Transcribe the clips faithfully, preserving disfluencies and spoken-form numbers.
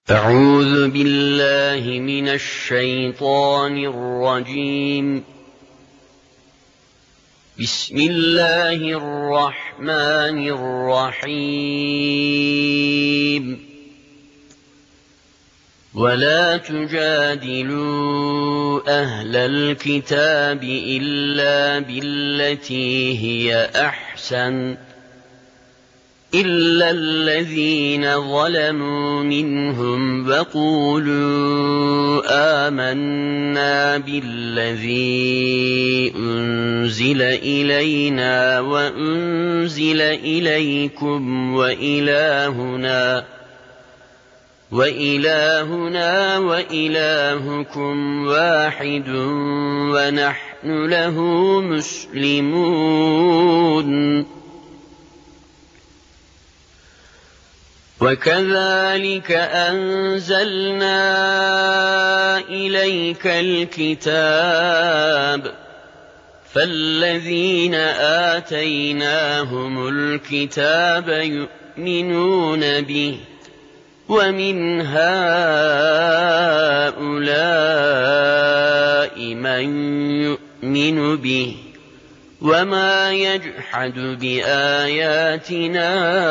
أعوذ بالله من الشيطان الرجيم. بسم الله الرحمن الرحيم. ولا تجادلوا أهل الكتاب إلا بالتي هي أحسن إلا الذين ظلموا منهم وقولوا آمنا بالذي أنزل إلينا وأنزل إليكم وإلهنا وإلهنا وإلهكم واحد ونحن له مسلمون. وكذلك أنزلنا إليك الكتاب فالذين آتيناهم الكتاب يؤمنون به ومن هؤلاء من يؤمن به وما يجحد بآياتنا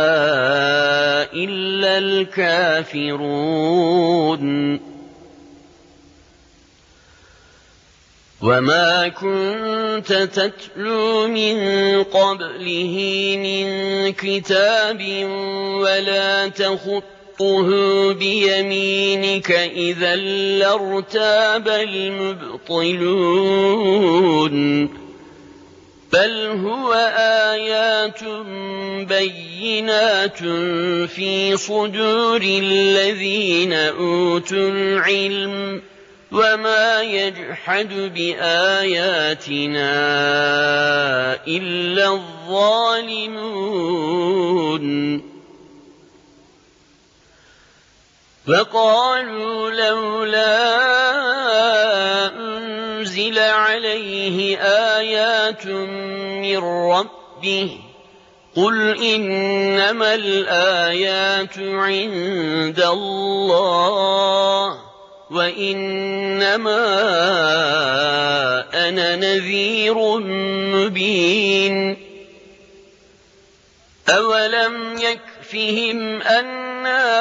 إلا الكافرون. وما كنت تتلو من قبله من كتاب ولا تخطه بيمينك إذا لارتاب المبطلون. بل هو آيات بينات في صدور الذين أوتوا العلم وما يجحد بآياتنا إلا الظالمون. وقالوا لولا أنزل عليه آيات من ربه قل إنما الآيات عند الله وإنما أنا نذير مبين. أولم يكفهم أنا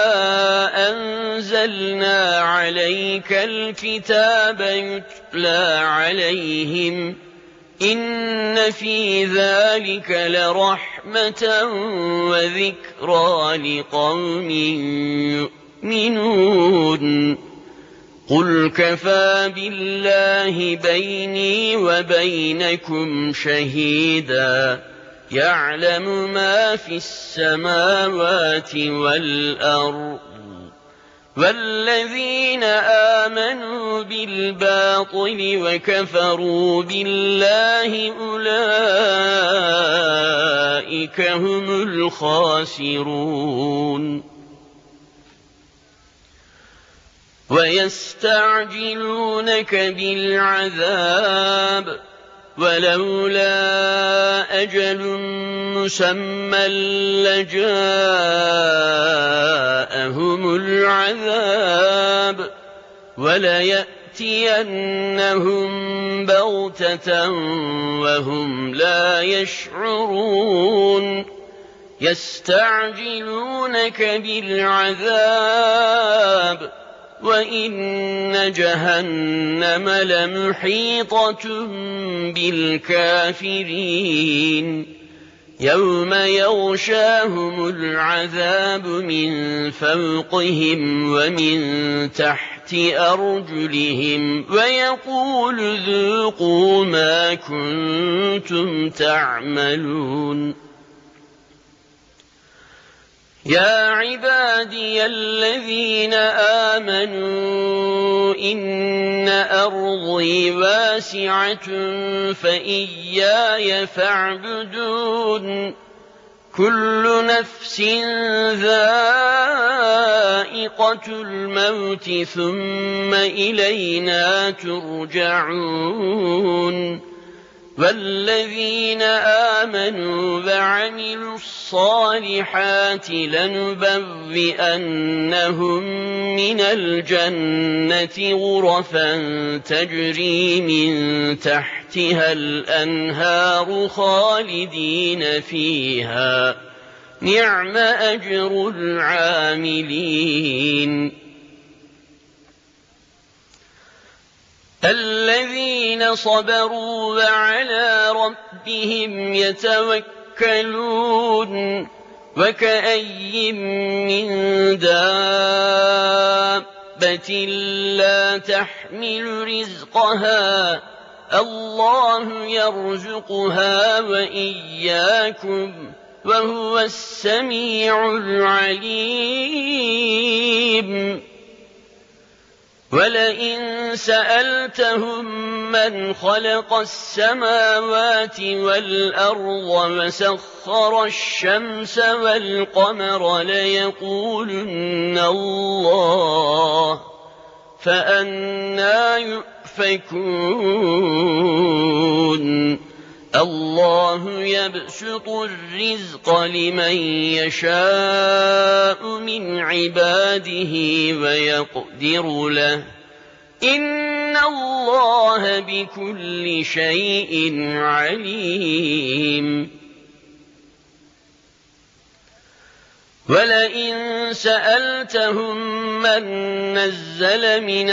أنزلنا عليك الكتاب يتلى عليهم إن في ذلك لرحمة وذكرى لقوم يؤمنون. قل كفى بالله بيني وبينكم شهيدا يعلم ما في السماوات والأرض والذين آمنوا بالباطل وكفروا بالله أولئك هم الخاسرون. ويستعجلونك بالعذاب ولولا أجل مسمى لجاءهم العذاب وليأتينهم بغتة وهم لا يشعرون. يستعجلونك بالعذاب وإن جهنم لمحيطة بالكافرين. يوم يغشاهم العذاب من فوقهم ومن تحت أرجلهم ويقول ذوقوا ما كنتم تعملون. يا عبادي الذين آمنوا إن أرضي واسعة فإياي فاعبدون. كل نفس ذائقة الموت ثم إلينا ترجعون. والذين آمنوا وعملوا الصالحات لنبوئنهم من الجنة غرفا تجري من تحتها الأنهار خالدين فيها نعم أجر العاملين الذين صبروا وعلى ربهم يتوكلون وكأي من دابة لا تحمل رزقها الله يرزقها وإياكم وهو السميع العليم ولئن سألتهم من خلق السماوات والأرض وسخر الشمس والقمر ليقولن الله فأنى يؤفكون الله يبسط الرزق لمن يشاء من عباده ويقدر له إن الله بكل شيء عليم ولئن سألتهم من نزل من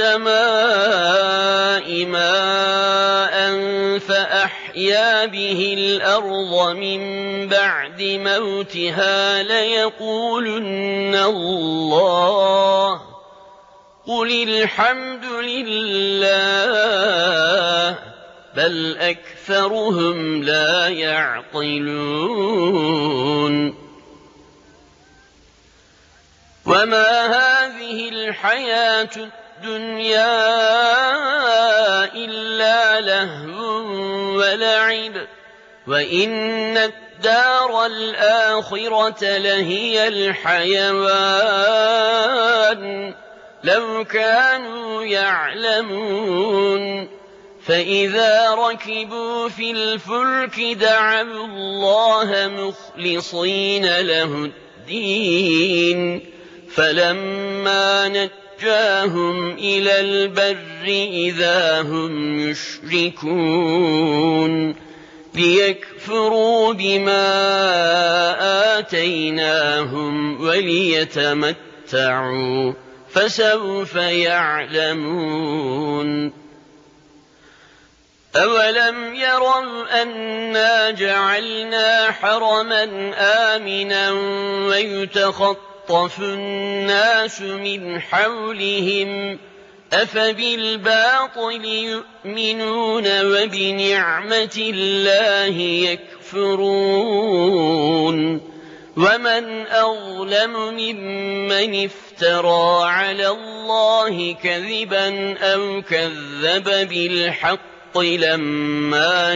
السماء ماء فأحيا به الأرض من بعد موتها ليقولن الله قل الحمد لله بل أكثرهم لا يعقلون وما هذه الحياة الدنيا إلا لهو ولعب وإن الدار الآخرة لهي الحيوان لو كانوا يعلمون فإذا ركبوا في الفلك دعوا الله مخلصين له الدين فلما نجاهم إلى البر إذا هم يشركون ليكفروا بما آتيناهم وليتمتعوا فسوف يعلمون أولم يروا أنا جعلنا حرما آمنا ويتخطى يخطف الناس من حولهم أفبالباطل يؤمنون وبنعمة الله يكفرون ومن أظلم ممن افترى على الله كذبا أو كذب بالحق لما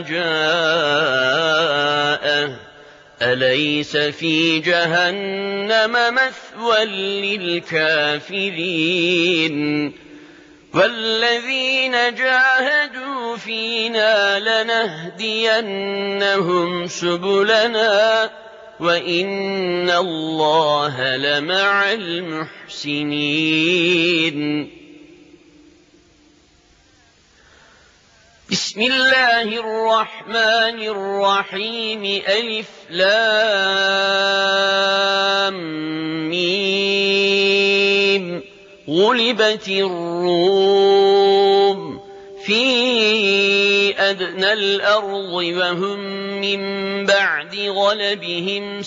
جاءه أليس في جهنم مثوى للكافرين والذين جاهدوا فينا لنهدينهم سبلنا وإن الله لمع المحسنين بسم الله الرحمن الرحيم ألف لام ميم غلبت الروم في أدنى الأرض وهم من بعد غلبهم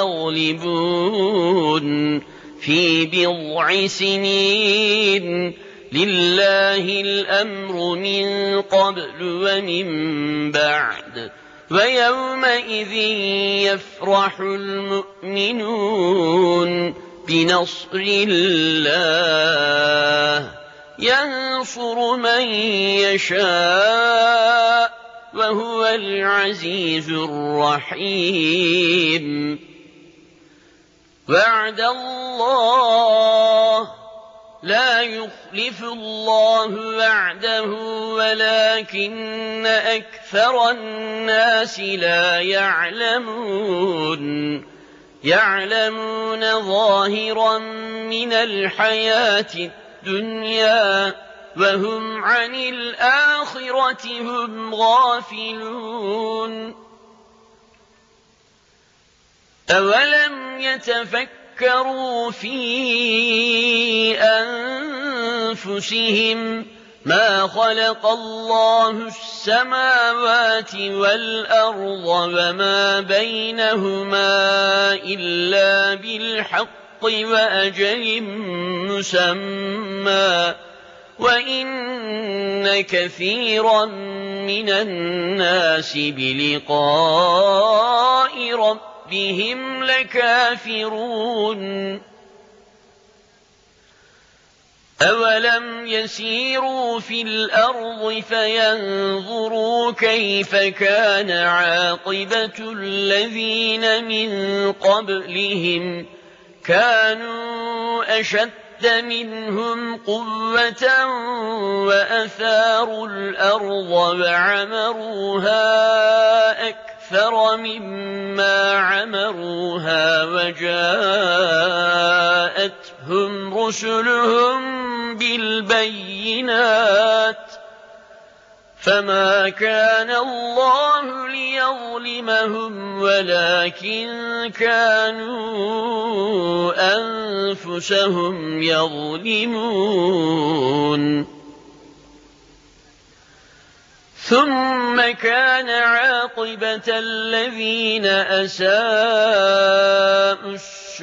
سيغلبون في بضع سنين لله الأمر من قبل ومن بعد ويومئذ يفرح المؤمنون بنصر الله ينصر من يشاء وهو العزيز الرحيم وعد الله لا يخلف الله وعده ولكن أكثر الناس لا يعلمون يعلمون ظاهرا من الحياة الدنيا وهم عن الآخرة هم غافلون أولم يتفكروا في أنفسهم ما خلق الله السماوات والأرض وما بينهما إلا بالحق وأجل مسمى وإن كثيرا من الناس بلقاء ربهم لكافرون أولم يسيروا في الأرض فينظروا كيف كان عاقبة الذين من قبلهم كانوا أشد منهم قوة وأثاروا الأرض وعمروها أكثر مما عمروها وجاءتهم رسلهم بالبينات فما كان الله ليظلمهم ولكن كانوا أنفسهم يظلمون ثم كان عاقبة الذين أساءوا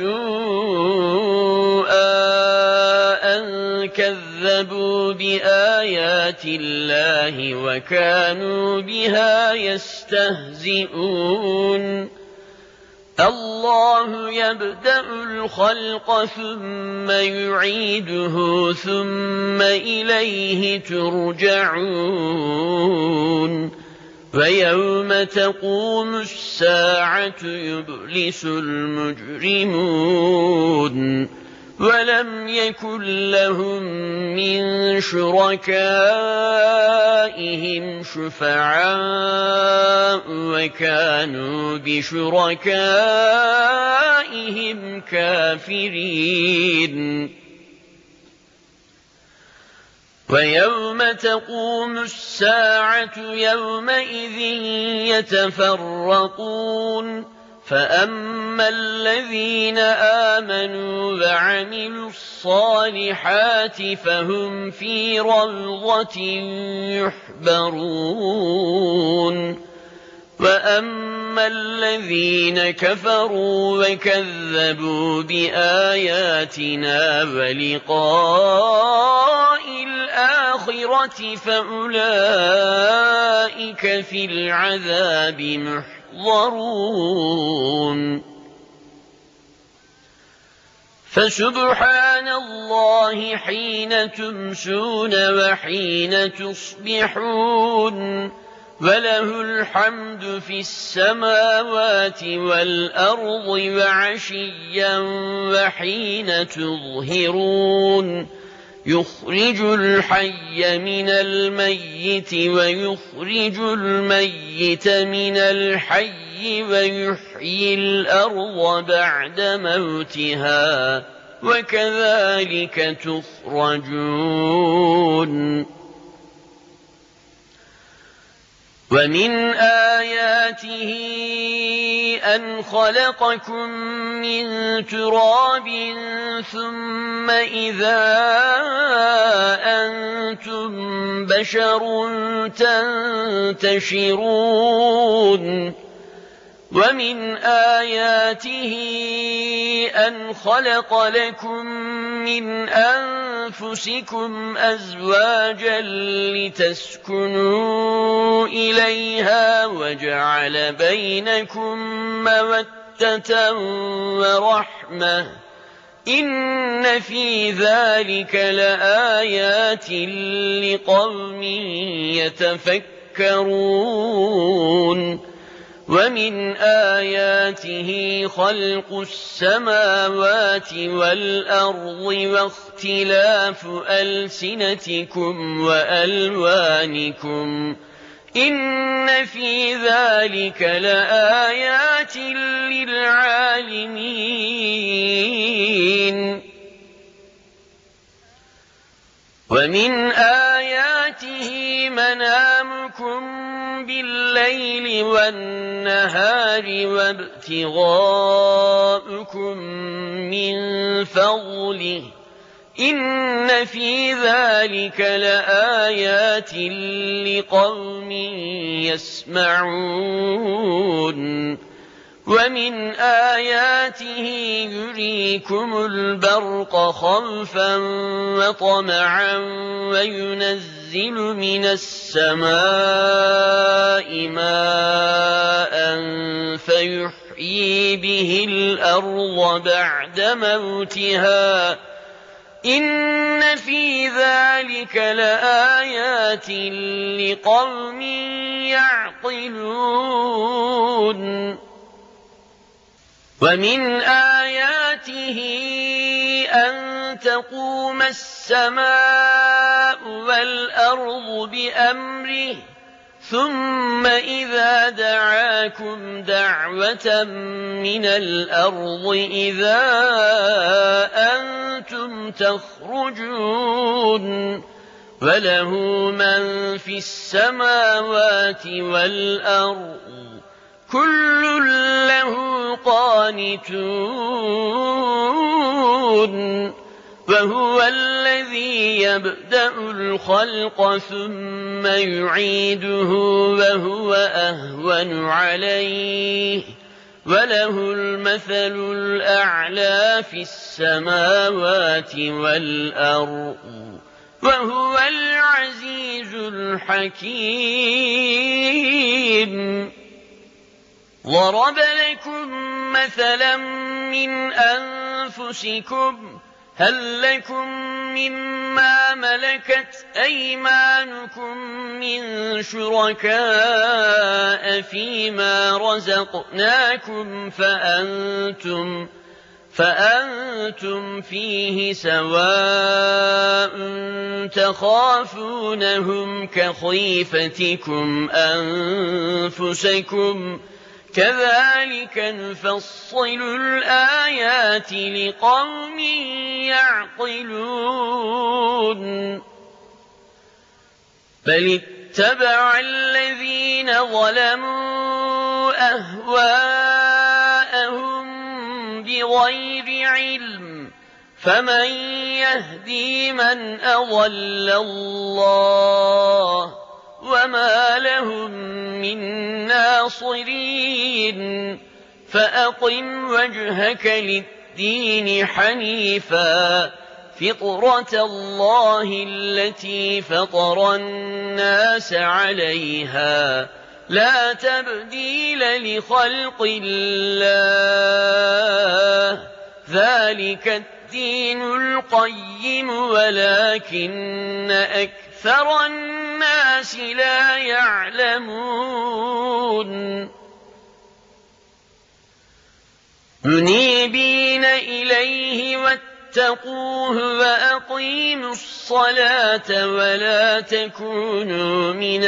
السوء أن كذبوا بآيات الله وكانوا بها يستهزئون الله يبدأ الخلق ثم يعيده ثم إليه ترجعون ويوم تقوم الساعة يبلس المجرمون ولم يكن لهم من شركائهم شفعاء وكانوا بشركائهم كافرين ويوم تقوم الساعة يومئذ يتفرقون فأما الذين آمنوا وعملوا الصالحات فهم في روضة يحبرون وأما الذين كفروا وكذبوا بآياتنا ولقاء الآخرة فأولئك في العذاب محضرون ضرون فسبحان الله حين تمسون وحين تصبحون وله الحمد في السماوات والأرض وعشيا وحين تظهرون يخرج الحي من الميت ويخرج الميت من الحي ويحيي الأرض بعد موتها وكذلك تخرجون ومن آياته أن خلقكم من تراب ثم إذا أنتم بشر تنتشرون ومن آياته أن خلق لكم من أنفسكم أزواجا لتسكنوا إليها وجعل بينكم مودة ورحمة إن في ذلك لآيات لقوم يتفكرون ومن آياته خلق السماوات والأرض واختلاف ألسنتكم وألوانكم إن في ذلك لآيات للعالمين ومن آياته منامكم بالليل والنهار وابتغاؤكم من فضله إن في ذلك لآيات لقوم يسمعون ومن آياته يريكم البرق خوفا وطمعا وينزل من السماء ماء فيحيي به الأرض بعد موتها إن في ذلك لآيات لقوم يعقلون ومن آياته أن تقوم السماء والأرض بأمره ثم إذا دعاكم دعوة من الأرض إذا أنتم تخرجون وله من في السماوات والأرض كل له قانتون وهو الذي يبدأ الخلق ثم يعيده وهو أهون عليه وله المثل الأعلى في السماوات والأرض وهو العزيز الحكيم ضرب لكم مثلا من أنفسكم هل لكم مما ملكت أيمانكم من شركاء فيما رزقناكم فأنتم فأنتم فيه سواء تخافونهم كخيفتكم أنفسكم كذلك نفصل الآيات لقوم يعقلون بل اتبع الذين ظلموا أهواءهم بغير علم فمن يهدي من أضل الله وما لهم من ناصرين فأقم وجهك للدين حنيفا فطرة الله التي فطر الناس عليها لا تبديل لخلق الله ذلك الدين القيم ولكن أكثر الناس لا يعلمون منيبين إليه واتقوه وأقيموا الصلاة ولا تكونوا من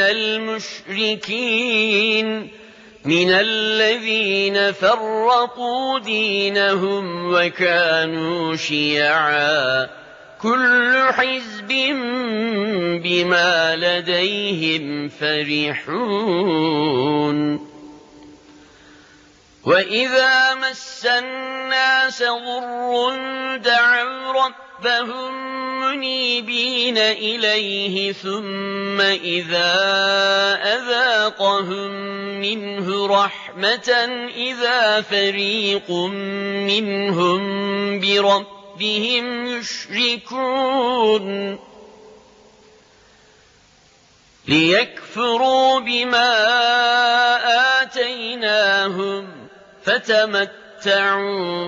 المشركين من الذين فرقوا دينهم وكانوا شيعا كل حزب بما لديهم فرحون وإذا مس الناس ضر دعوا ربهم منيبين إليه ثم إذا أذاقهم منه رحمة إذا فريق منهم بربهم يشركون ليكفروا بما آتيناهم فتمتعوا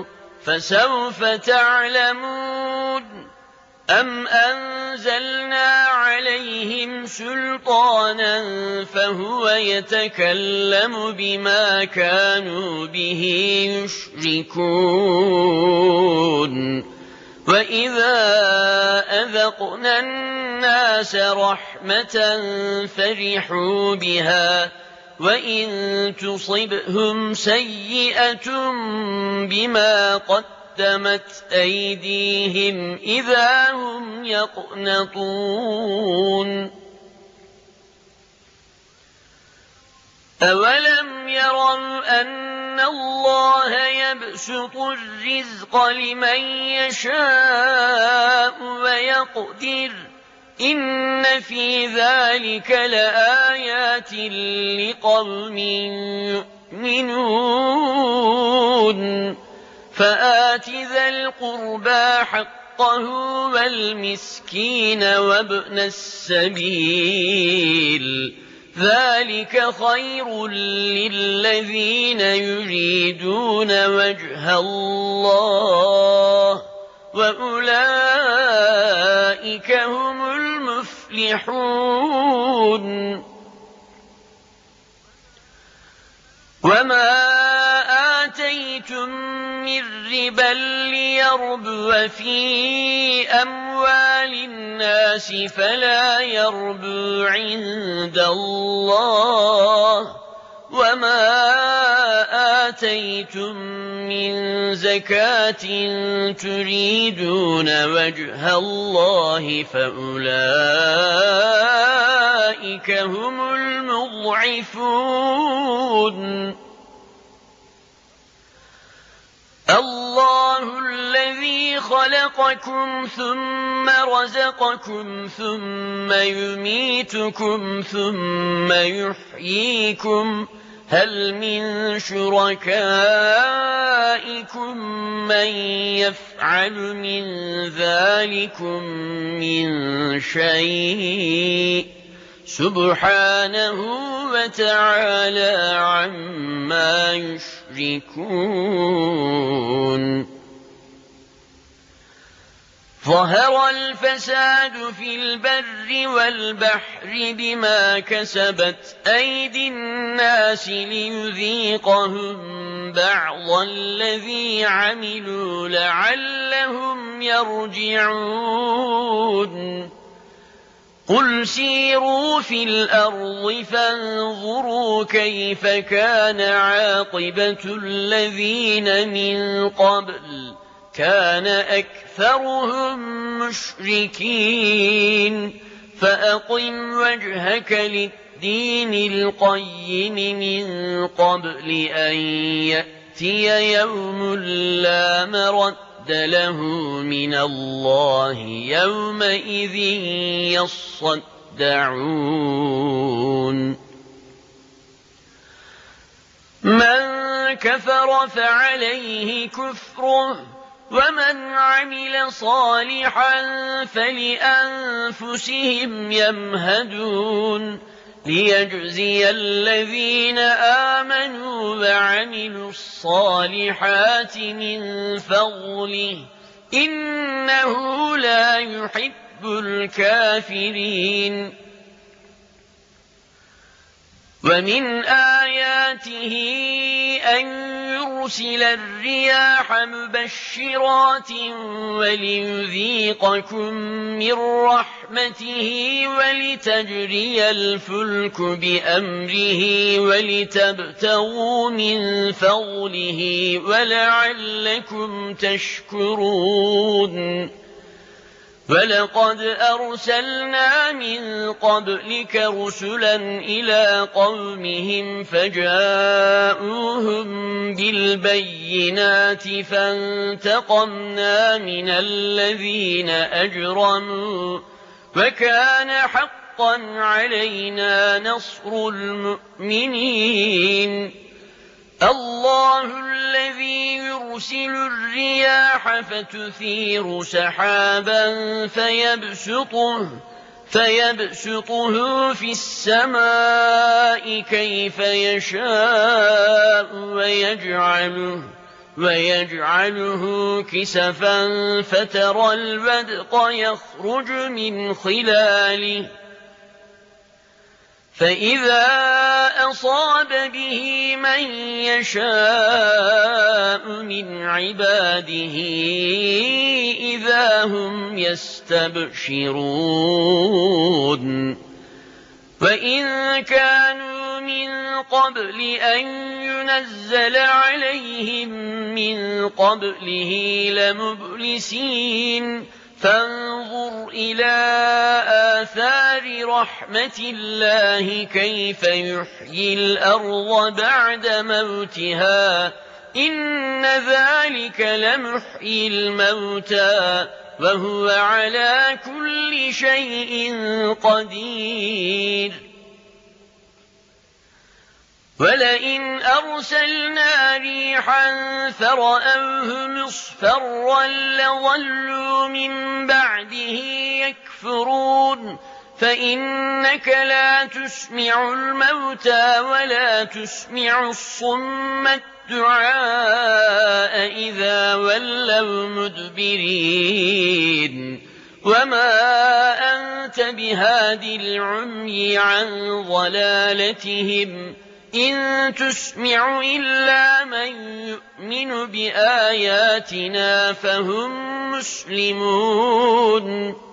فسوف تعلمون أم أنزلنا عليهم عليهم سلطانا فهو يتكلم بما كانوا به يشركون وإذا أذقنا الناس رحمة فرحوا بها وإن تصبهم سيئة بما قدمت أيديهم إذا هم يقنطون أولم يروا أن الله يبسط الرزق لمن يشاء ويقدر إن في ذلك لآيات لقوم يؤمنون فآت ذا القربى حقه والمسكين وابن السبيل ذلك خير للذين يريدون وجه الله وأولئك هم المفلحون وما آتيتم من ربا ليربو في أموال الناس فلا يربو عند الله وما آتيتم من زكاة تريدون وجه الله فأولئك هم المضعفون الله الذي خلقكم ثم رزقكم ثم يميتكم ثم يحييكم هل من شركائكم من يفعل من ذلكم من شيء سبحانه وتعالى عما يشركون ظهر الفساد في البر والبحر بما كسبت أيدي الناس ليذيقهم بعض الذي عملوا لعلهم يرجعون قل سيروا في الأرض فانظروا كيف كان عاقبة الذين من قبل كان أكثرهم مشركين فأقم وجهك للدين القيم من قبل أن يأتي يوم لا مرد له من الله يومئذ يصدعون من كفر فعليه كفره ومن عمل صالحا فلأنفسهم يمهدون ليجزي الذين آمنوا وعملوا الصالحات من فضله إنه لا يحب الكافرين ومن آياته أن يرسل الرياح مبشرات وليذيقكم من رحمته ولتجري الفلك بأمره ولتبتغوا من فضله ولعلكم تشكرون ولقد أرسلنا من قبلك رسلا إلى قومهم فجاءوهم بالبينات فانتقمنا من الذين أجرموا وكان حقا علينا نصر المؤمنين الله الذي يرسل الرياح فتثير سحابا فيبسطه, فيبسطه في السماء كيف يشاء ويجعله, ويجعله كسفا فترى الودق يخرج من خلاله فإذا أصاب به من يشاء من عباده إذا هم يستبشرون وإن كانوا من قبل أن ينزل عليهم من قبله لمبلسين فانظر إلى آثار رحمة الله كيف يحيي الأرض بعد موتها إن ذلك لمحيي الموتى وهو على كل شيء قدير ولئن أرسلنا ريحا فرأوه مصفرا لظلوا من بعده يكفرون فإنك لا تسمع الموتى ولا تسمع الصم الدعاء إذا ولوا مدبرين وما أنت بهاد العمي عن ضلالتهم إن تسمع إلا من يؤمن بآياتنا فهم مسلمون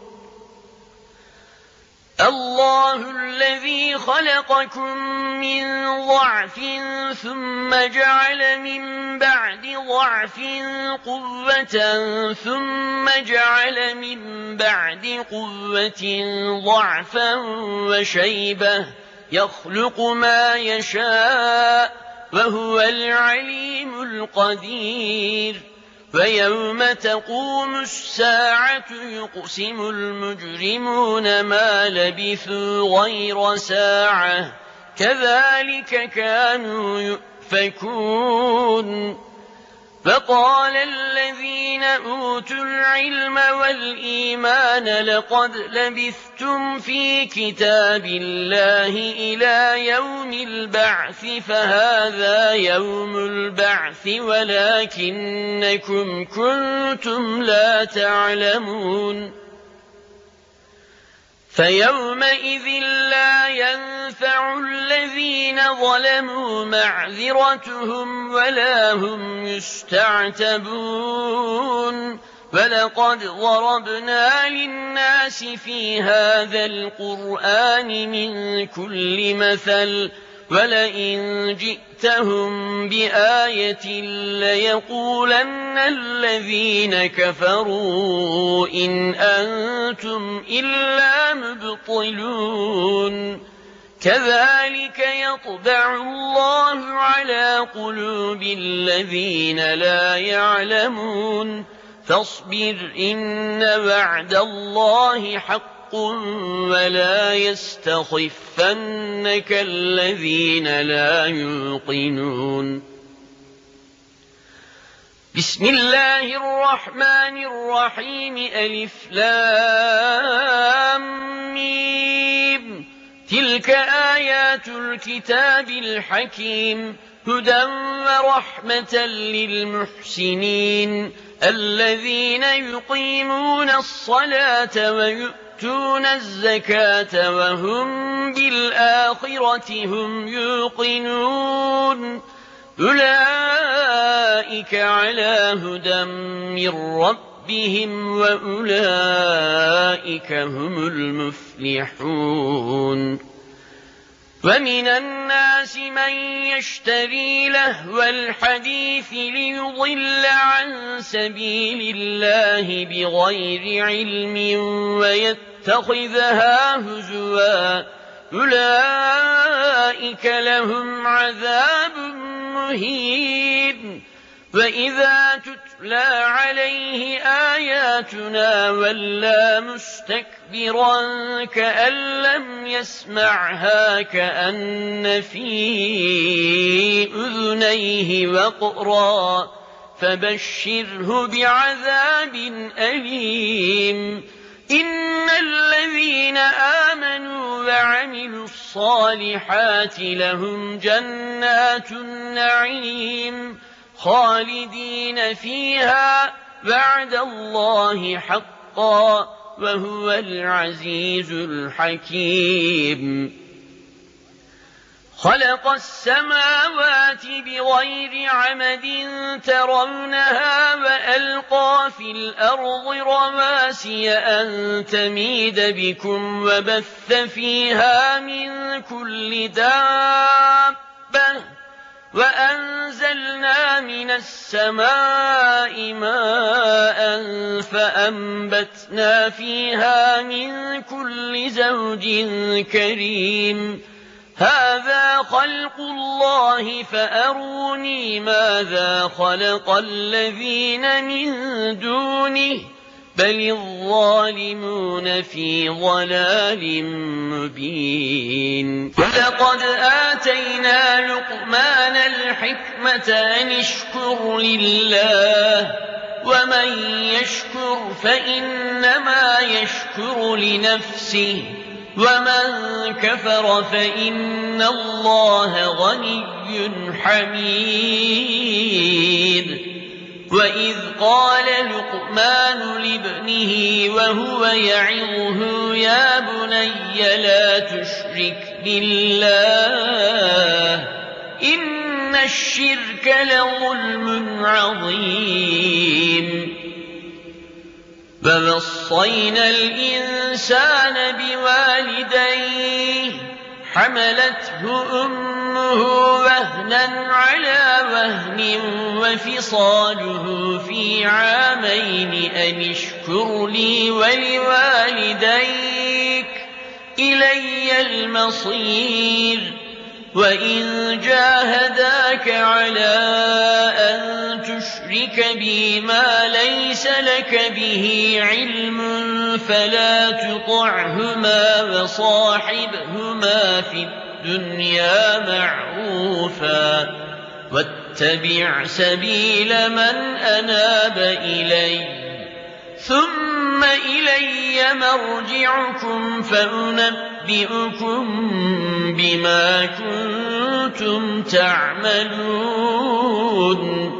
الله الذي خلقكم من ضعف ثم جعل من بعد ضعف قوة ثم جعل من بعد قوة ضعفا وشيبة يخلق ما يشاء وهو العليم القدير ويوم تقوم الساعة يقسم المجرمون ما لبثوا غير ساعة كذلك كانوا يؤفكون فقال الذين أوتوا العلم والإيمان لقد لبثتم في كتاب الله إلى يوم البعث فهذا يوم البعث ولكنكم كنتم لا تعلمون فيومئذ لا ينفع الذين ظلموا معذرتهم ولا هم يستعتبون ولقد ضربنا للناس في هذا القرآن من كل مثل ولئن جئتهم بآية ليقولن الذين كفروا إن أنتم إلا مبطلون كذلك يطبع الله على قلوب الذين لا يعلمون فاصبر إن وعد الله حق ولا يستخفنك الذين لا يوقنون بسم الله الرحمن الرحيم ألف لام ميم تلك آيات الكتاب الحكيم هدى ورحمة للمحسنين الذين يقيمون الصلاة ويؤتون الزكاة وهم بالآخرة هم يوقنون أولئك على هدى من ربهم وأولئك هم المفلحون ومن الناس من يشتري لهو الحديث ليضل عن سبيل الله بغير علم ويتخذها هزوا أولئك لهم عذاب مهين وإذا تتلى عليه آياتنا ولى مستكبرا كأن لم يسمعها كأن في أذنيه وقرا فبشره بعذاب أليم إن الذين آمنوا وعملوا الصالحات لهم جنات النعيم خالدين فيها وعد الله حقا وهو العزيز الحكيم خلق السماوات بغير عمد ترونها وألقى في الأرض رواسي أن تميد بكم وبث فيها من كل دابة وأنزلنا من السماء ماء فأنبتنا فيها من كل زوج كريم هذا خلق الله فأروني ماذا خلق الذين من دونه بل الظالمون في ضلال مبين ولقد آتينا لقمان الحكمة أن اشكر لله ومن يشكر فإنما يشكر لنفسه ومن كفر فإن الله غني حميد وإذ قال لقمان لابنه وهو يعظه يا بني لا تشرك بالله إن الشرك لظلم عظيم ووصينا الإنسان بوالديه حملته أمه وهنا على وهن وفصاله في عامين أن اشكر لي ولوالديك إلي المصير وإن جاهداك على أن تشرك بي ما ليس لك به علم فلا تطعهما وصاحبهما في الدنيا معروفا واتبع سبيل من أناب إلي ثم إلي مرجعكم فأنبئكم بما كنتم تعملون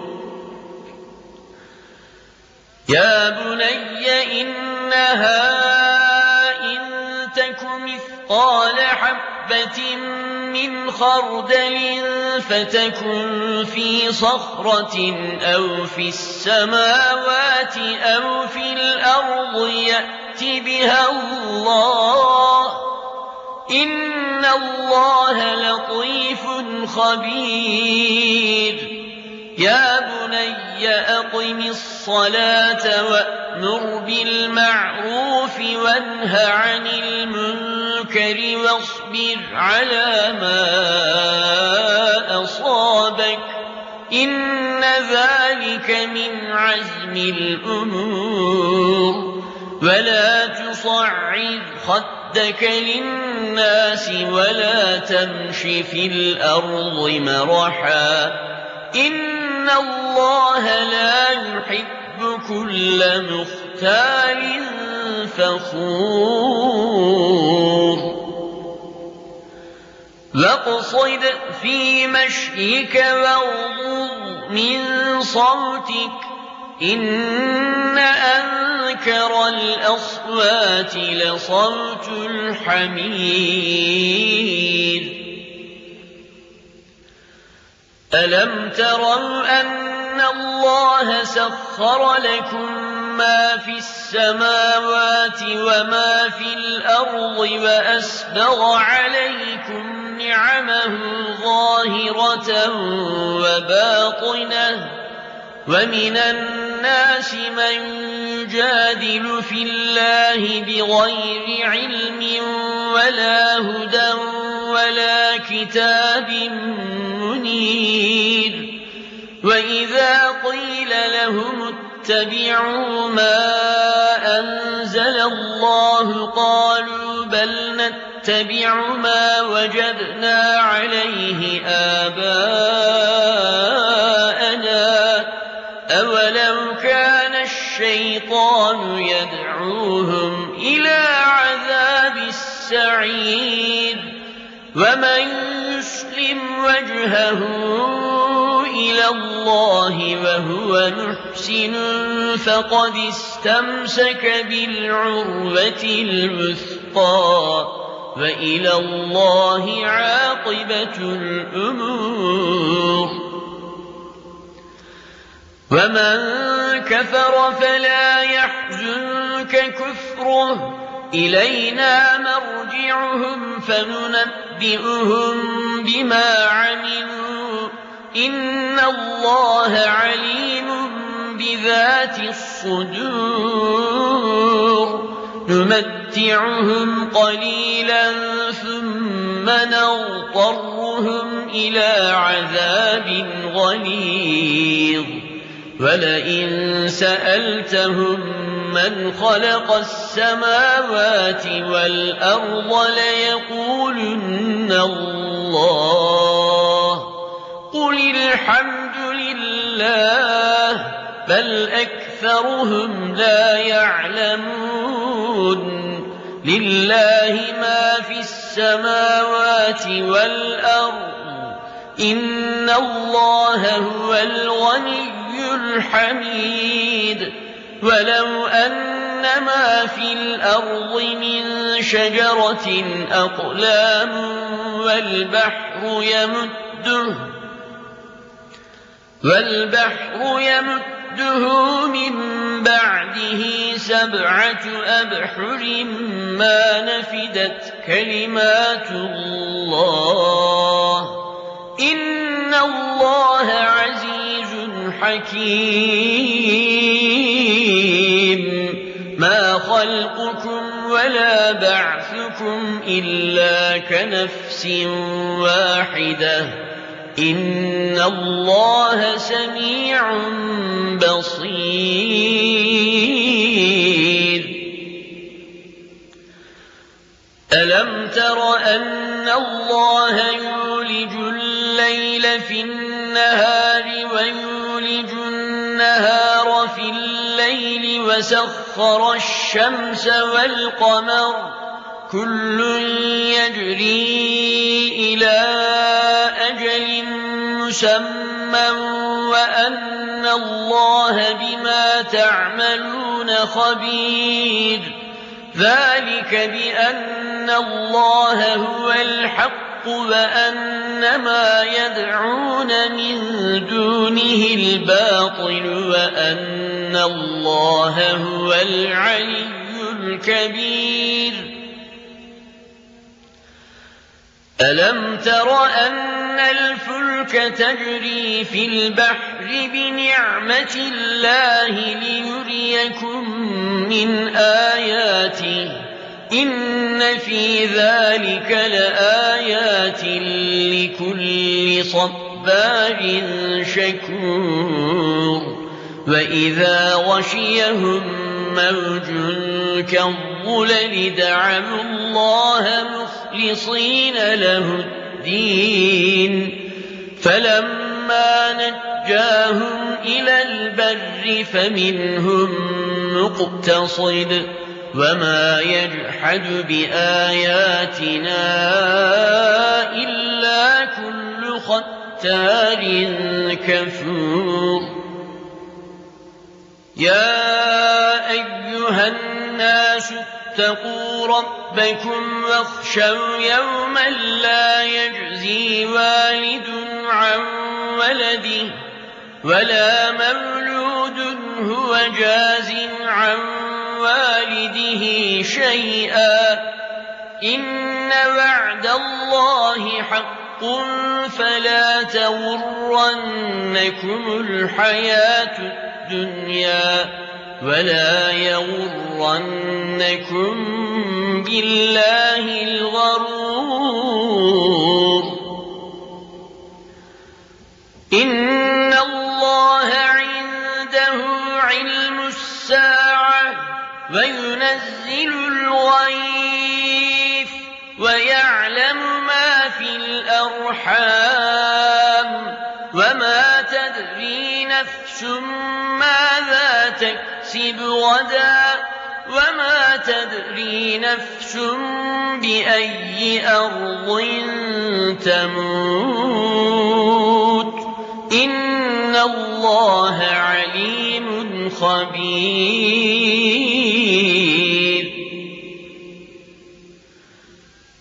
يا بني إنها إن تك مثقال حبة من خردل فتكن في صخرة أو في السماوات أو في الأرض يأت بها الله إن الله لطيف خبير يا بني أقم الصلاة وأمر بالمعروف وانه عن المنكر واصبر على ما أصابك إن ذلك من عزم الأمور ولا تصعر خدك للناس ولا تمش في الأرض مرحا إن الله لا يحب كل مختال فخور واقصد في مشيك واغضض من صوتك إن أنكر الأصوات لصوت الحمير ألم تروا أن الله سخر لكم ما في السماوات وما في الأرض وأسبغ عليكم نعمه ظاهرة وباطنة ومن الناس من يجادل في الله بغير علم ولا هدى ولا كتاب منير وإذا قيل لهم اتبعوا ما أنزل الله قالوا بل نتبع ما وجدنا عليه آباءنا أولو كان الشيطان يدعوهم إلى عذاب السعير ومن يسلم وجهه إلى الله وهو محسن فقد استمسك بالعروة الوثقى وإلى الله عاقبة الأمور ومن كفر فلا يحزنك كفره إلينا مرجعهم فننبئهم بما عملوا إن الله عليم بذات الصدور نمتعهم قليلا ثم نضطرهم إلى عذاب غليظ ولئن سألتهم من خلق السماوات والأرض ليقولن الله قل الحمد لله بل أكثرهم لا يعلمون لله ما في السماوات والأرض إن الله هو الغني الحميد ولو أن ما في الأرض من شجرة أقلام والبحر يمده والبحر يمده من بعده سبعة أبحر ما نفدت كلمات الله إن الله عزيز حكيم ما خلقكم ولا بعثكم إلا كنفس واحدة إن الله سميع بصير ألم تر أن الله يولج الليل في النهار ويولج النهار في الليل وسخر الشمس والقمر كل يجري إلى أجل مسمى وأن الله بما تعملون خبير ذلك بأن الله هو الحق وأن ما يدعون من دونه الباطل وأن الله هو العلي الكبير ألم تر أن الفلك تجري في البحر بنعمة الله ليريكم من آياته إن في ذلك لآيات لكل صبار شكور وإذا غشيهم موج كالظلل دعوا الله مخلصين له الدين فلما نجاهم إلى البر فمنهم مقتصد وما يجحد بآياتنا إلا كل ختار كفور يا أيها الناس اتقوا ربكم واخشوا يوما لا يجزي والد عن ولده ولا مولود هو جاز عن والده شيئا إن وعد الله حق فلا تغرنكم الحياة الدنيا ولا يغرنكم بالله الغرور إن الله عنده علم الساعة وينزل الغيث ويعلم ما في الأرحام وما تدري نفس ماذا تكسب غدا وما تدري نفس بأي أرض تموت إن الله عليم خبير.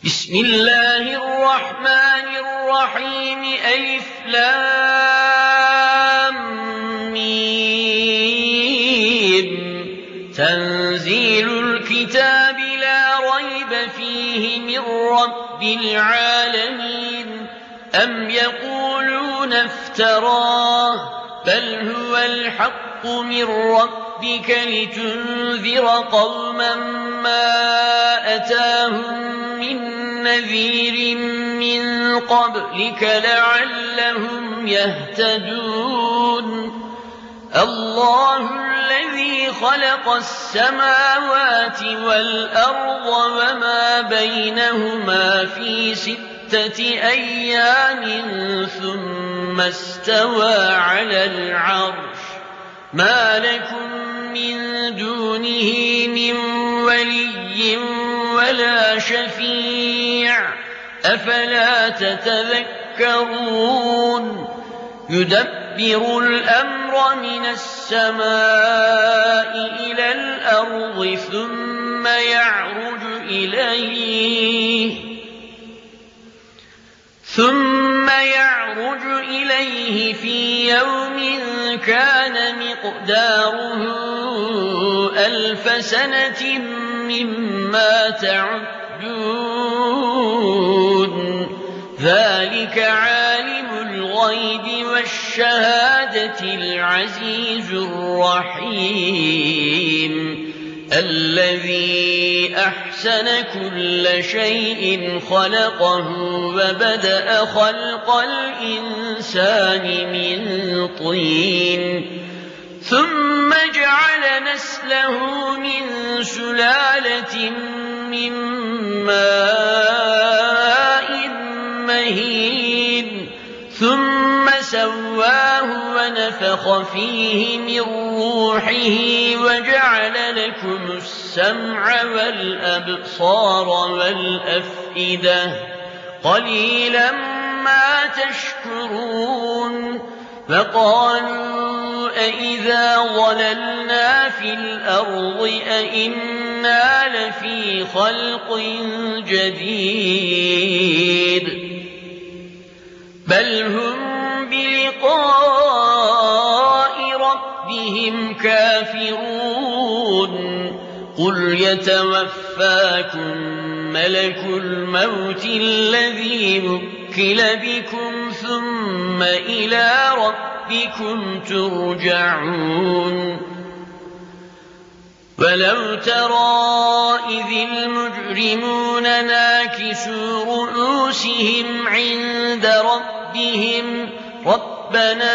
بسم الله الرحمن الرحيم ألف لام ميم تنزيل الكتاب لا ريب فيه من رب العالمين أم يقولون افتراه بل هو الحق من ربك لتنذر قوما ما أتاهم من نذير من قبلك لعلهم يهتدون الله الذي خلق السماوات والأرض وما بينهما في ستة أيام ثم استوى على العرش ما لكم من دونه من ولي ولا شفيع أفلا تتذكرون يدبر الأمر من السماء إلى الأرض ثم يعرج إليه ثم يعرج إليه في يوم كان مقداره ألف سنة مما تعدون ذلك عالم الغيب والشهادة العزيز الرحيم الذي أحسن كل شيء خلقه وبدأ خلق الإنسان من طين ثم جعل نسله من سلالة من ماء مهين ثم سواه ونفخ فيه من روحه وجعل لكم السمع والأبصار والأفئدة قليلا ما تشكرون فقالوا أإذا ضللنا في الأرض أإنا لفي خلق جديد بل هم بلقاء ربهم كافرون قل يتوفاكم ملك الموت الذي وكل بكم ثم إلى ربكم ترجعون ولو ترى إذ المجرمون ناكسوا رؤوسهم عند ربهم ربنا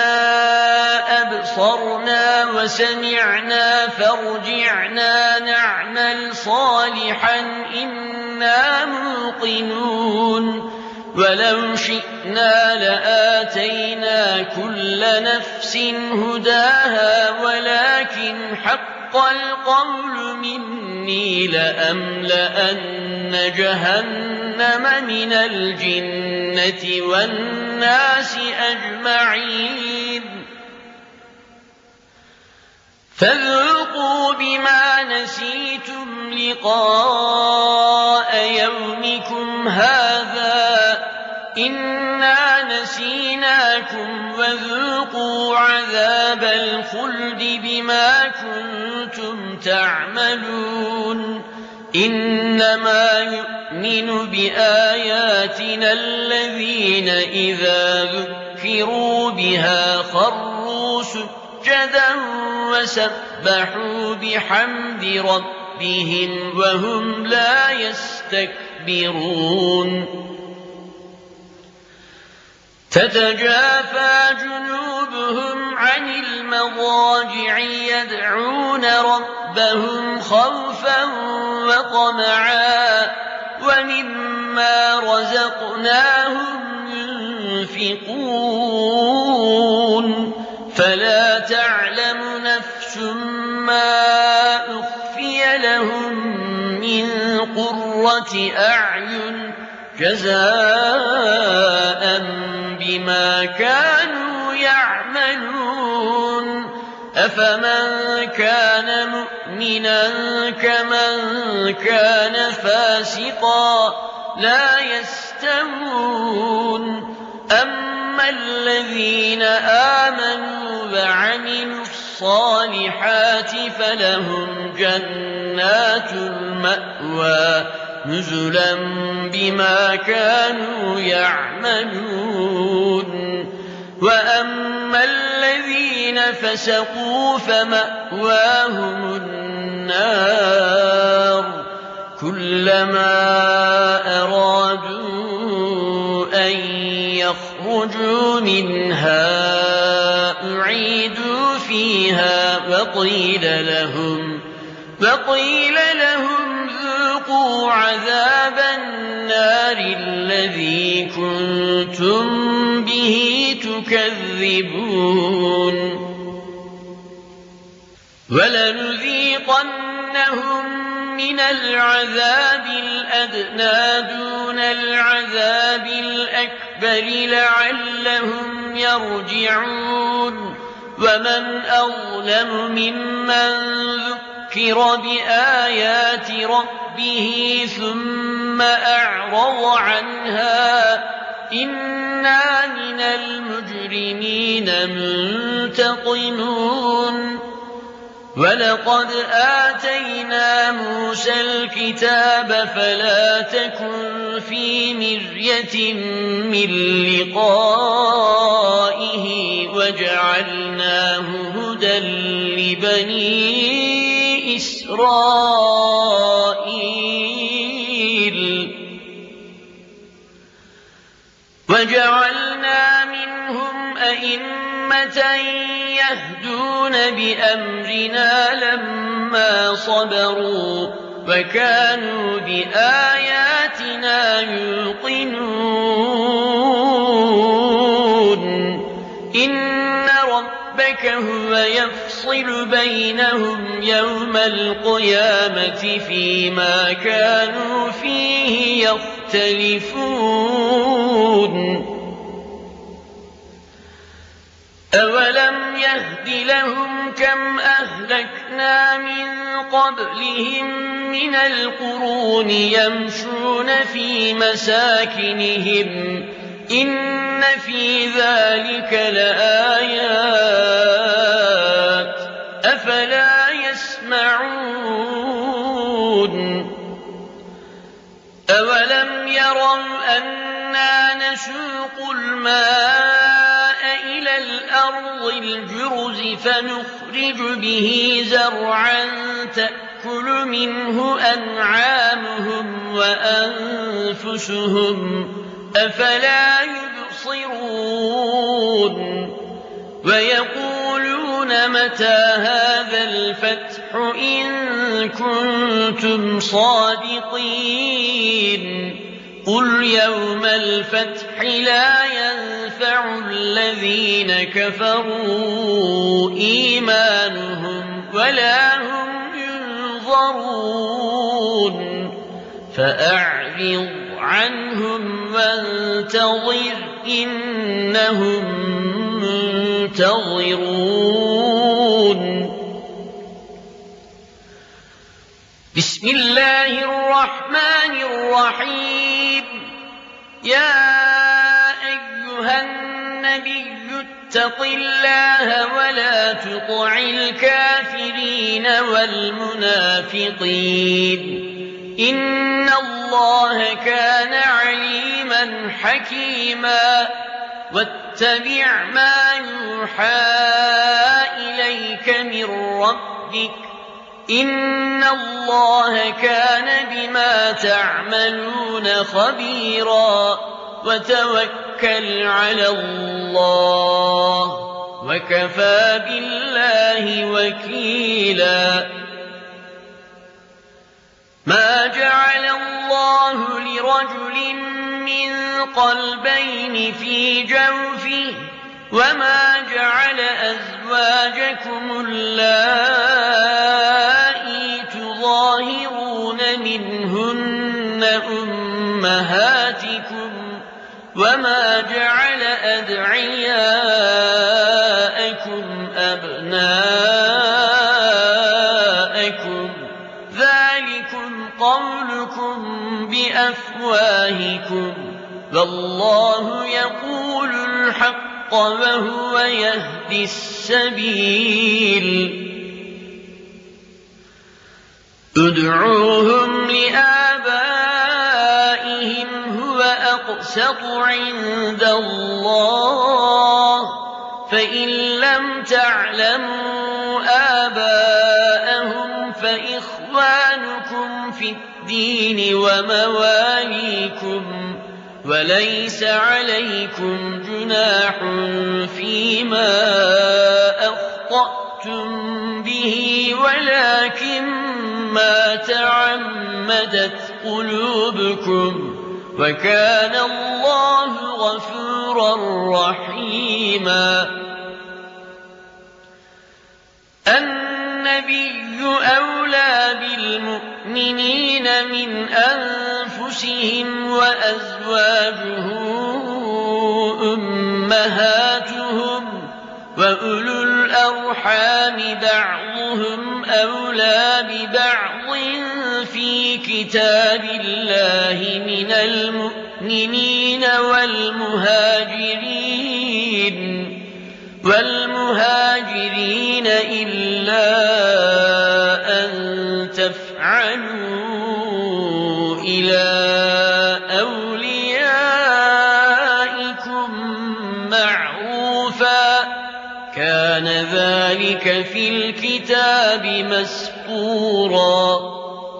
أبصرنا وسمعنا فارجعنا نعمل صالحا إنا موقنون ولو شئنا لآتينا كل نفس هداها ولكن حق القول مني لأملأن جهنم من الجنة والناس أجمعين فذوقوا بما نسيتم لقاء يومكم هذا إنا نسيناكم وذوقوا عذاب الخلد بما كنتم تعملون إنما يؤمن بآياتنا الذين إذا ذكروا بها خروا سجدا وسبحوا بحمد ربهم وهم لا يستكبرون تتجافى جنوبهم عن المضاجع يدعون ربهم خوفا وطمعا ومما رزقناهم ينفقون فلا تعلم نفس ما أخفي لهم من قرة أعين جزاء بما كانوا يعملون أفمن كان مؤمنا كمن كان فاسقا لا يستوون أما الذين آمنوا وعملوا الصالحات فلهم جنات المأوى نزلا بما كانوا يعملون وأما الذين فسقوا فمأواهم النار كلما أرادوا أن يخرجوا منها أعيدوا فيها وقيل لهم وقيل لهم ذوقوا عذاب النار الذي كنتم به تكذبون ولنذيقنهم من العذاب الأدنى دون العذاب الأكبر لعلهم يرجعون ومن أظلم ممن ذكر بآيات ربه ثم أعرض عنها إنا من المجرمين منتقمون ولقد آتينا موسى الكتاب فلا تكن في مرية من لقائه وجعلناه هدى لبني إسرائيل وجعلنا منهم أئمة يهدون بأمرنا لما صبروا وكانوا بآياتنا يوقنون إن ربك هو يفصل بينهم يوم القيامة فيما كانوا فيه يختلفون أولم يهد لهم كم أهلكنا من قبلهم من القرون يمشون في مساكنهم إن في ذلك لآيات أفلا يسمعون أولم يروا أنا نسوق الماء إلى الأرض الجرز فنخرج به زرعا تأكل منه أنعامهم وأنفسهم أفلا يبصرون ويقولون متى هذا الفتح إن كنتم صادقين قل يوم الفتح لا ينفع الذين كفروا إيمانهم ولا هم ينظرون فأعرض عنهم وانتظر إنهم منتظرون بسم الله الرحمن الرحيم يا أيها النبي اتق الله ولا تطع الكافرين والمنافقين إن الله كان عليما حكيما واتبع ما يوحى إليك من ربك إن الله كان بما تعملون خبيرا وتوكل على الله وكفى بالله وكيلا ما جعل الله لرجل من قلبين في جوفه وما جعل أزواجكم اللائي تظاهرون منهن أمهاتكم وما جعل أدعياءكم أبناءكم ذلكم قولكم بأفواهكم والله يقول الحق وهو يهدي السبيل ادعوهم لآبائهم هو أقسط عند الله فإن لم تعلموا آباءهم فإخوانكم في الدين ومواليكم وليس عليكم جناح فيما أخطأتم به ولكن ما تعمدت قلوبكم وكان الله غفورا رحيما. النبي أولى بالمؤمنين من أنفسهم وأزواجه أمهاتهم وأولو الأرحام بعضهم أولى ببعض في كتاب الله من المؤمنين والمهاجرين والمهاجرين إلا أن تفعلوا إلى أوليائكم معروفا كان ذلك في الكتاب مسطورا.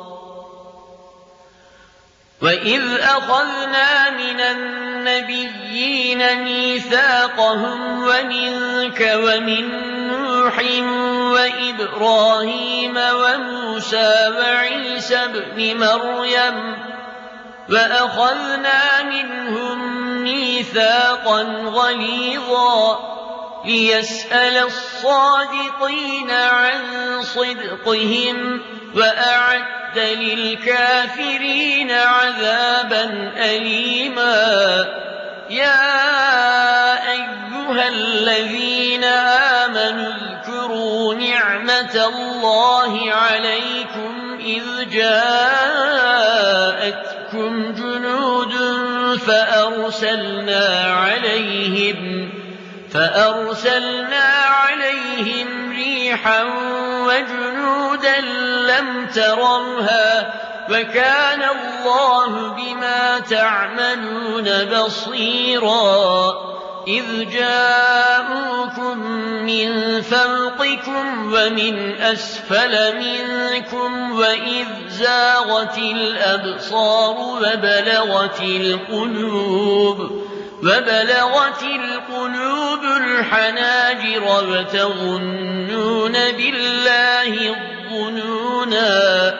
وإذ أخذنا من النبيين ميثاقهم ومنك ومن نوح وإبراهيم وموسى وعيسى ابن مريم وأخذنا منهم ميثاقا غليظا ليسأل الصادقين عن صدقهم وأعد للكافرين عذابا أليما. يا أيها الذين آمنوا اذكروا نعمة الله عليكم إذ جاءتكم جنود فأرسلنا عليهم فأرسلنا عليهم ريحا وجنودا لم تروها وكان الله بما تعملون بصيرا. إذ جاءوكم من فوقكم ومن أسفل منكم وإذ زاغت الأبصار وبلغت القلوب وبلغت القلوب الحناجر وتظنون بالله الظنونا.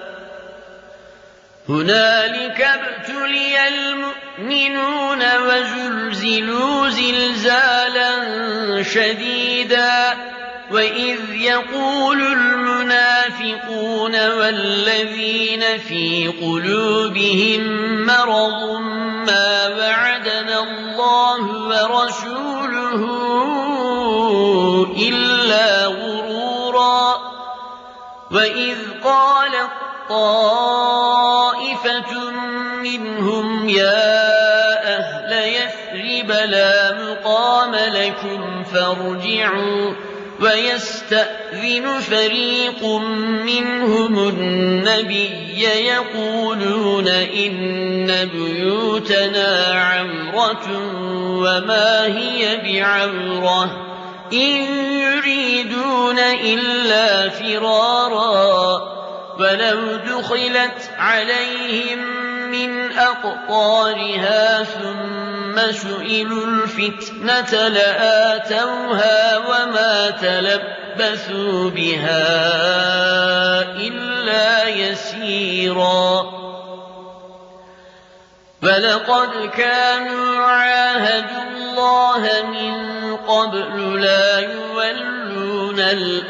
هنالك ابتلي المؤمنون وزلزلوا زلزالا شديدا. وإذ يقول المنافقون والذين في قلوبهم مرض ما وعدنا الله ورسوله إلا غرورا. وإذ قالت طائفة منهم يا أهل يثرب لا مقام لكم فارجعوا ويستأذن فريق منهم النبي يقولون إن بيوتنا عورة وما هي بعورة إن يريدون إلا فرارا. ولو دخلت عليهم من أقطارها ثم سئلوا الفتنة لآتوها وما تلبثوا بها إلا يسيرا. ولقد كانوا عاهدوا الله من قبل لا يولون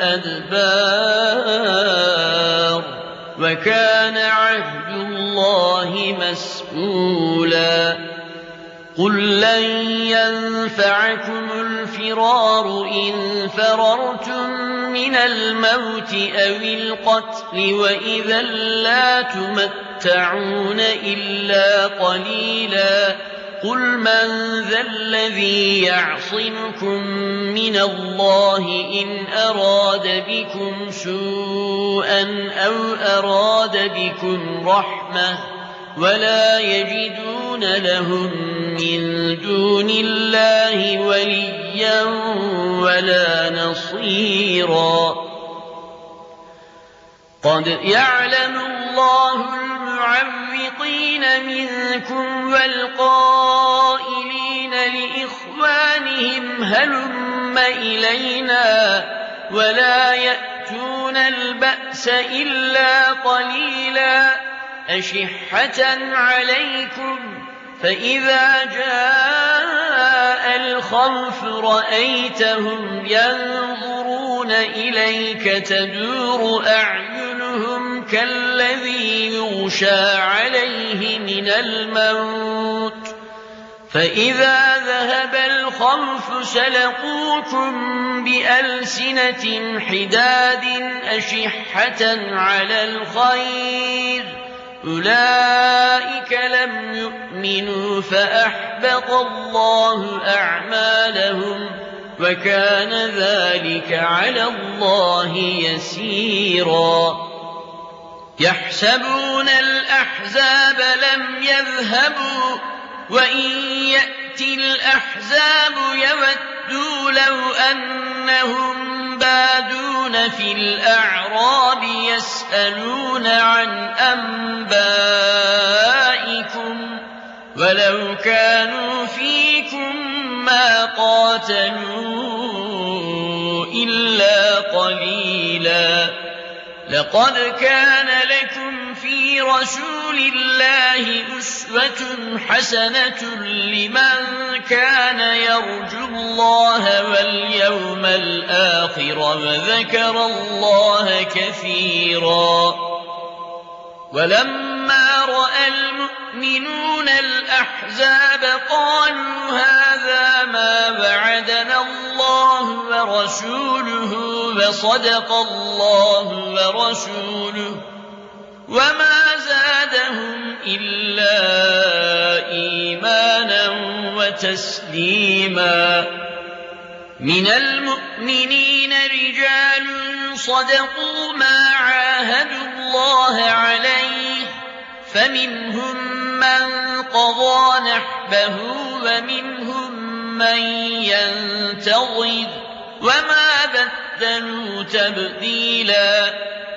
الأدبار وكان عهد الله مسئولا. قل لن ينفعكم الفرار إن فررتم من الموت أو القتل وإذا لا تمتعون تتمتعون إلا قليلا قل من ذا الذي يعصمكم من الله إن أراد بكم سوءا أو أراد بكم رحمة ولا يجدون لهم من دون الله وليا ولا نصيرا قد يعلم الله المعوقين منكم والقائلين لإخوانهم هلم إلينا ولا يأتون البأس إلا قليلا أشحة عليكم فإذا جاء الخوف رأيتهم ينظرون إليك تدور أعينهم كالذي يغشى عليه من الموت فإذا ذهب الخوف سلقوكم بألسنة حداد أشحة على الخير أولئك لم يؤمنوا فأحبط الله أعمالهم وكان ذلك على الله يسيرا يحسبون الأحزاب لم يذهبوا وإن يأتي الأحزاب يودوا لو أنهم بادون في الأعراب يسألون عن أنبائكم ولو كانوا فيكم ما قاتلوا إلا قليلا لقد كان لكم في رسول الله أسوة حسنة لمن كان يرجو الله واليوم الآخر وذكر الله كثيرا ولما رأى المؤمنون الأحزاب قالوا هذا ما وعدنا الله ورسوله وصدق الله ورسوله وما زادهم إلا إيمانا وتسليما من المؤمنين رجال صدقوا ما عاهدوا الله عليه فمنهم من قضى نحبه ومنهم من ينتظر وما بدلوا تبديلا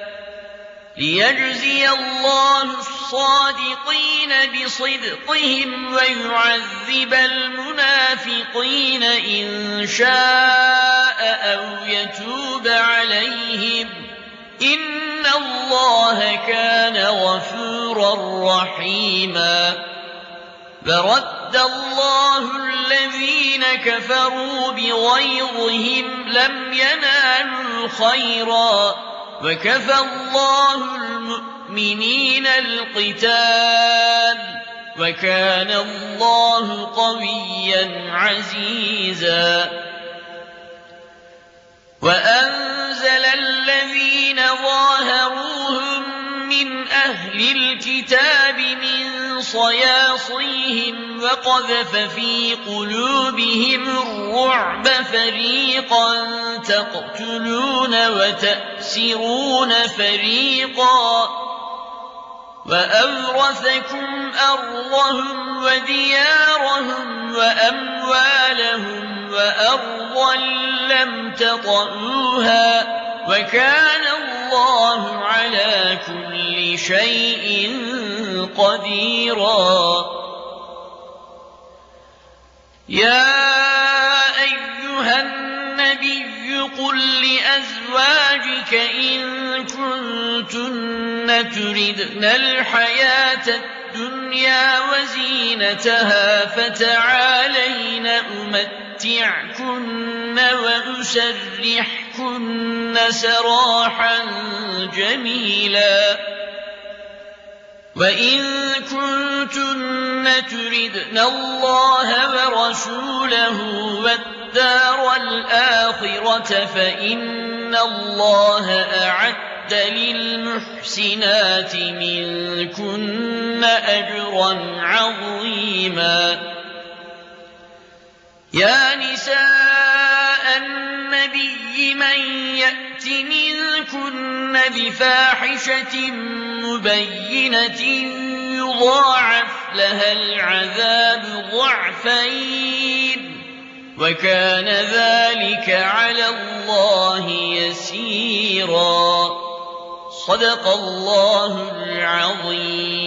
ليجزي الله الصادقين بصدقهم ويعذب المنافقين إن شاء أو يتوب عليهم إن الله كان غفورا رحيما فرد الله الذين كفروا بغيظهم لم ينالوا خيرا وكفى الله المؤمنين القتال وكان الله قويا عزيزا وأنزل الذين ظاهروهم من أهل الكتاب من صياصيهم وقذف في قلوبهم الرعب فريقا تقتلون وتأسرون فريقا وأورثكم أرضهم وديارهم وأموالهم وأرضا لم تطئوها وكان الله على كل شيء قديرا يا أيها النبي قل لأزواجك إن كنتن تردن الحياة الدنيا وزينتها فتعالين أمتعكن وأسرحكن سراحا جميلا وإن كنتن تردن الله ورسوله والدار الآخرة فإن الله أعد للمحسنين المحسنات منكن أجرا عظيما. يا نساء النبي من يأت منكن بفاحشة مبينة يضاعف لها العذاب ضعفين وكان ذلك على الله يسيرا. صدق الله العظيم.